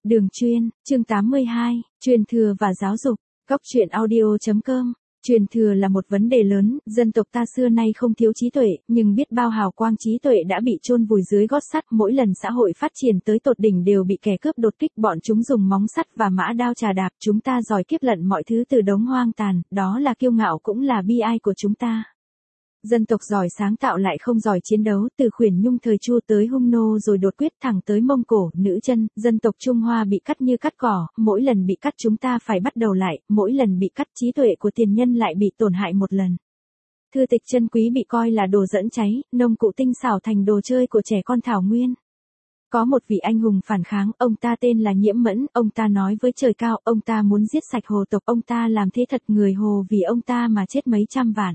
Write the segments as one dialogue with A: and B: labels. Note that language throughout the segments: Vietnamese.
A: Đường chuyên, chương 82, truyền thừa và giáo dục, Góc truyện audio.com. Truyền thừa là một vấn đề lớn, dân tộc ta xưa nay không thiếu trí tuệ, nhưng biết bao hào quang trí tuệ đã bị chôn vùi dưới gót sắt, mỗi lần xã hội phát triển tới tột đỉnh đều bị kẻ cướp đột kích, bọn chúng dùng móng sắt và mã đao chà đạp, chúng ta giỏi kiếp lận mọi thứ từ đống hoang tàn, đó là kiêu ngạo cũng là bi ai của chúng ta. Dân tộc giỏi sáng tạo lại không giỏi chiến đấu, từ Khuyển Nhung thời Chu tới Hung Nô rồi đột quyết thẳng tới Mông Cổ, Nữ Chân, dân tộc Trung Hoa bị cắt như cắt cỏ, mỗi lần bị cắt chúng ta phải bắt đầu lại, mỗi lần bị cắt trí tuệ của tiền nhân lại bị tổn hại một lần. Thư tịch chân quý bị coi là đồ dẫn cháy, nông cụ tinh xảo thành đồ chơi của trẻ con thảo nguyên. Có một vị anh hùng phản kháng, ông ta tên là Nhiễm Mẫn, ông ta nói với trời cao, ông ta muốn giết sạch Hồ tộc, ông ta làm thế thật, người Hồ vì ông ta mà chết mấy trăm vạn.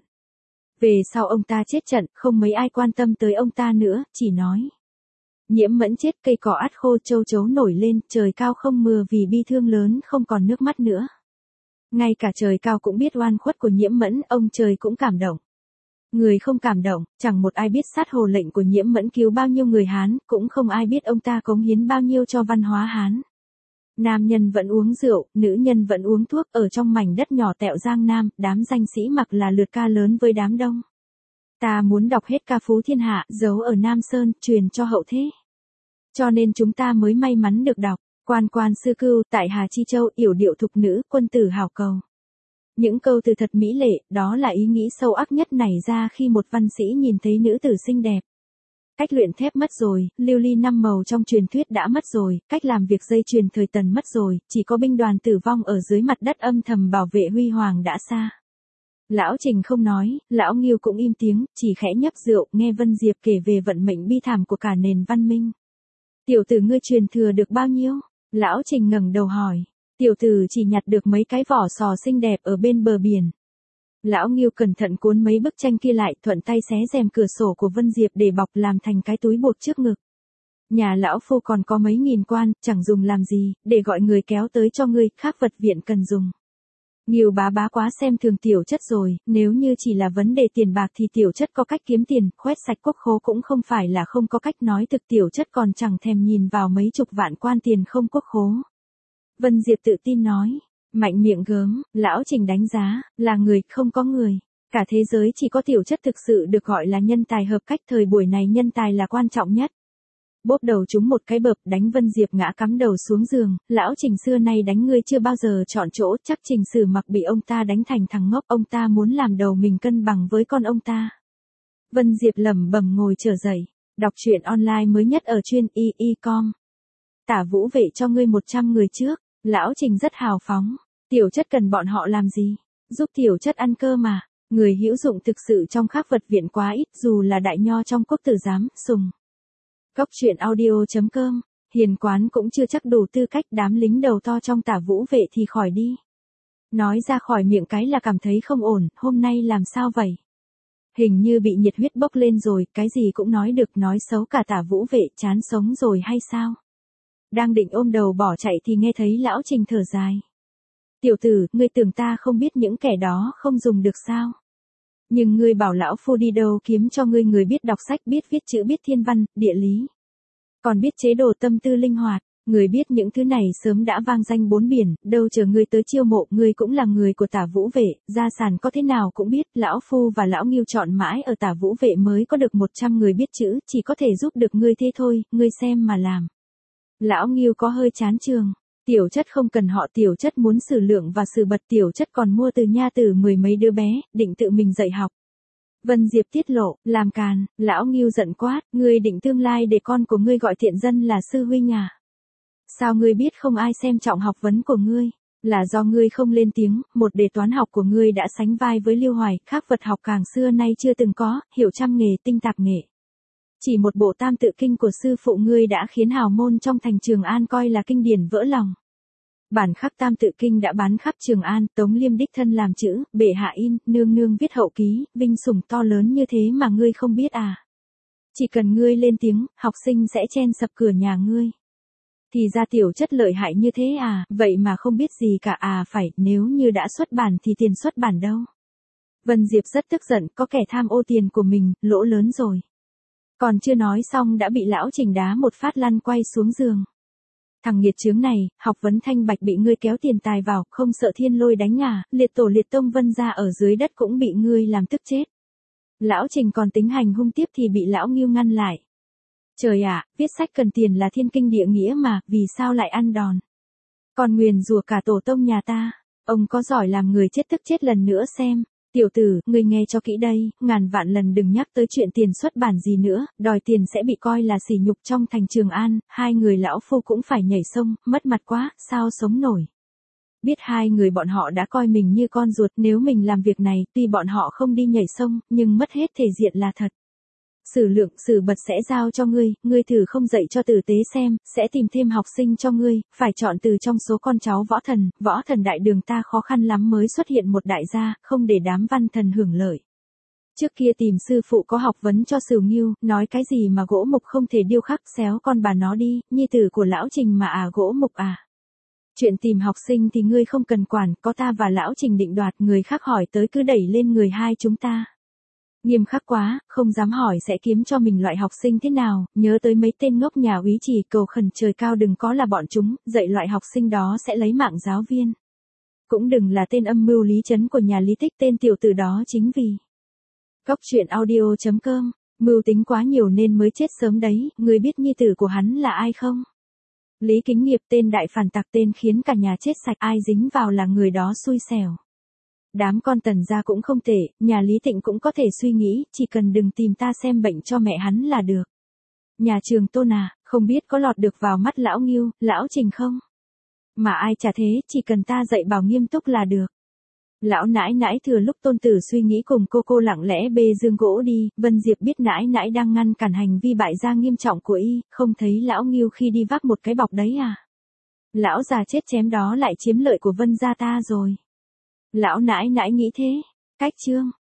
A: Về sau ông ta chết trận, không mấy ai quan tâm tới ông ta nữa, chỉ nói. Nhiễm Mẫn chết, cây cỏ át khô, châu chấu nổi lên, trời cao không mưa vì bi thương lớn, không còn nước mắt nữa. Ngay cả trời cao cũng biết oan khuất của Nhiễm Mẫn, ông trời cũng cảm động. Người không cảm động, chẳng một ai biết sát hồ lệnh của Nhiễm Mẫn cứu bao nhiêu người Hán, cũng không ai biết ông ta cống hiến bao nhiêu cho văn hóa Hán. Nam nhân vẫn uống rượu, nữ nhân vẫn uống thuốc, ở trong mảnh đất nhỏ tẹo Giang Nam, đám danh sĩ mặc là lượt ca lớn với đám đông. Ta muốn đọc hết ca phú thiên hạ, giấu ở Nam Sơn, truyền cho hậu thế. Cho nên chúng ta mới may mắn được đọc, quan quan sư cưu, tại Hà Chi Châu, yểu điệu thục nữ, quân tử hảo cầu. Những câu từ thật mỹ lệ, đó là ý nghĩ sâu ắc nhất nảy ra khi một văn sĩ nhìn thấy nữ tử xinh đẹp. Cách luyện thép mất rồi, lưu ly năm màu trong truyền thuyết đã mất rồi, cách làm việc dây chuyền thời Tần mất rồi, chỉ có binh đoàn tử vong ở dưới mặt đất âm thầm bảo vệ huy hoàng đã xa. Lão Trình không nói, lão Ngưu cũng im tiếng, chỉ khẽ nhấp rượu, nghe Vân Diệp kể về vận mệnh bi thảm của cả nền văn minh. Tiểu tử ngươi truyền thừa được bao nhiêu? Lão Trình ngẩng đầu hỏi. Tiểu tử chỉ nhặt được mấy cái vỏ sò xinh đẹp ở bên bờ biển. Lão Ngưu cẩn thận cuốn mấy bức tranh kia lại, thuận tay xé rèm cửa sổ của Vân Diệp để bọc làm thành cái túi bột trước ngực. Nhà lão phu còn có mấy nghìn quan, chẳng dùng làm gì, để gọi người kéo tới cho ngươi, khác vật viện cần dùng. Ngưu bá bá quá xem thường tiểu chất rồi, nếu như chỉ là vấn đề tiền bạc thì tiểu chất có cách kiếm tiền, khoét sạch quốc khố cũng không phải là không có cách, nói thực tiểu chất còn chẳng thèm nhìn vào mấy chục vạn quan tiền không quốc khố. Vân Diệp tự tin nói. Mạnh miệng gớm, lão Trình đánh giá, là người, không có người. Cả thế giới chỉ có tiểu chất thực sự được gọi là nhân tài hợp cách, thời buổi này nhân tài là quan trọng nhất. Bốp đầu trúng một cái bợp, đánh Vân Diệp ngã cắm đầu xuống giường, lão Trình xưa nay đánh ngươi chưa bao giờ chọn chỗ, chắc Trình Sử Mặc bị ông ta đánh thành thằng ngốc, ông ta muốn làm đầu mình cân bằng với con ông ta. Vân Diệp lẩm bẩm ngồi trở dậy, đọc truyện online mới nhất ở chuyên y.com. Tả Vũ Vệ cho ngươi 100 người trước. Lão Trình rất hào phóng, tiểu chất cần bọn họ làm gì? Giúp tiểu chất ăn cơ mà, người hữu dụng thực sự trong khác vật viện quá ít, dù là đại nho trong quốc tử giám, sùng. Góc truyện audio.com, hiền quán cũng chưa chắc đủ tư cách, đám lính đầu to trong Tả Vũ Vệ thì khỏi đi. Nói ra khỏi miệng cái là cảm thấy không ổn, hôm nay làm sao vậy? Hình như bị nhiệt huyết bốc lên rồi, cái gì cũng nói được, nói xấu cả Tả Vũ Vệ, chán sống rồi hay sao? Đang định ôm đầu bỏ chạy thì nghe thấy lão Trình thở dài. Tiểu tử, ngươi tưởng ta không biết những kẻ đó không dùng được sao? Nhưng ngươi bảo lão phu đi đâu kiếm cho ngươi người biết đọc sách, biết viết chữ, biết thiên văn, địa lý. Còn biết chế độ tâm tư linh hoạt, người biết những thứ này sớm đã vang danh bốn biển, đâu chờ ngươi tới chiêu mộ, ngươi cũng là người của Tả Vũ Vệ, gia sản có thế nào cũng biết, lão phu và lão Ngưu chọn mãi ở Tả Vũ Vệ mới có được 100 người biết chữ, chỉ có thể giúp được ngươi thế thôi, ngươi xem mà làm. Lão Ngưu có hơi chán trường. Tiểu chất không cần họ, tiểu chất muốn sử lượng và sử bật, tiểu chất còn mua từ nha từ 10 mấy đứa bé, định tự mình dạy học. Vân Diệp tiết lộ, làm càn, lão Ngưu giận quát, ngươi định tương lai để con của ngươi gọi thiện dân là sư huynh à? Sao ngươi biết không ai xem trọng học vấn của ngươi? Là do ngươi không lên tiếng, một đề toán học của ngươi đã sánh vai với Lưu Hoài, khác vật học càng xưa nay chưa từng có, hiểu trăm nghề, tinh tạp nghệ. Chỉ một bộ Tam Tự Kinh của sư phụ ngươi đã khiến hào môn trong thành Trường An coi là kinh điển vỡ lòng. Bản khắc Tam Tự Kinh đã bán khắp Trường An, Tống Liêm đích thân làm chữ, bệ hạ in, nương nương viết hậu ký, vinh sủng to lớn như thế mà ngươi không biết à? Chỉ cần ngươi lên tiếng, học sinh sẽ chen sập cửa nhà ngươi. Thì ra tiểu chất lợi hại như thế à, vậy mà không biết gì cả à, phải, nếu như đã xuất bản thì tiền xuất bản đâu? Vân Diệp rất tức giận, có kẻ tham ô tiền của mình, lỗ lớn rồi. Còn chưa nói xong đã bị lão Trình đá một phát lăn quay xuống giường. Thằng nghiệt chướng này, học vấn thanh bạch bị ngươi kéo tiền tài vào, không sợ thiên lôi đánh ngả, liệt tổ liệt tông Vân gia ở dưới đất cũng bị ngươi làm tức chết. Lão Trình còn tính hành hung tiếp thì bị lão Ngưu ngăn lại. Trời ạ, viết sách cần tiền là thiên kinh địa nghĩa mà, vì sao lại ăn đòn? Còn nguyền rủa cả tổ tông nhà ta, ông có giỏi làm người chết tức chết lần nữa xem. Tiểu tử, ngươi nghe cho kỹ đây, ngàn vạn lần đừng nhắc tới chuyện tiền xuất bản gì nữa, đòi tiền sẽ bị coi là sỉ nhục trong thành Trường An, hai người lão phu cũng phải nhảy sông, mất mặt quá, sao sống nổi. Biết hai người bọn họ đã coi mình như con ruột, nếu mình làm việc này, tuy bọn họ không đi nhảy sông, nhưng mất hết thể diện là thật. Sử lượng, sử bật sẽ giao cho ngươi thử không dạy cho tử tế xem, sẽ tìm thêm học sinh cho ngươi, phải chọn từ trong số con cháu võ thần đại đường ta khó khăn lắm mới xuất hiện một đại gia, không để đám văn thần hưởng lợi. Trước kia tìm sư phụ có học vấn cho Sửu Ngưu, nói cái gì mà gỗ mục không thể điêu khắc, xéo con bà nó đi, nhi tử của lão Trình mà gỗ mục à. Chuyện tìm học sinh thì ngươi không cần quản, có ta và lão Trình định đoạt, người khác hỏi tới cứ đẩy lên người hai chúng ta. Nghiêm khắc quá, không dám hỏi sẽ kiếm cho mình loại học sinh thế nào, nhớ tới mấy tên ngốc nhà úy chỉ cầu khẩn trời cao đừng có là bọn chúng, dạy loại học sinh đó sẽ lấy mạng giáo viên. Cũng đừng là tên âm mưu lý trấn của nhà Lý Tích, tên tiểu tử đó chính vì. Cóc truyện audio.com, mưu tính quá nhiều nên mới chết sớm đấy, người biết nhi tử của hắn là ai không? Lý Kính Nghiệp, tên đại phản tặc, tên khiến cả nhà chết sạch, ai dính vào là người đó xui xẻo. Đám con Tần gia cũng không tệ, nhà Lý Tịnh cũng có thể suy nghĩ, chỉ cần đừng tìm ta xem bệnh cho mẹ hắn là được. Nhà Trường Tôn à, không biết có lọt được vào mắt lão Ngưu, lão Trình không? Mà ai chả thế, chỉ cần ta dạy bảo nghiêm túc là được. Lão nãi nãi thừa lúc tôn tử suy nghĩ cùng cô lặng lẽ bê dương gỗ đi, Vân Diệp biết nãi nãi đang ngăn cản hành vi bại gia nghiêm trọng của y, không thấy lão Ngưu khi đi vác một cái bọc đấy à? Lão già chết chém đó lại chiếm lợi của Vân gia ta rồi. Lão nãi nãi nghĩ thế. Cách chương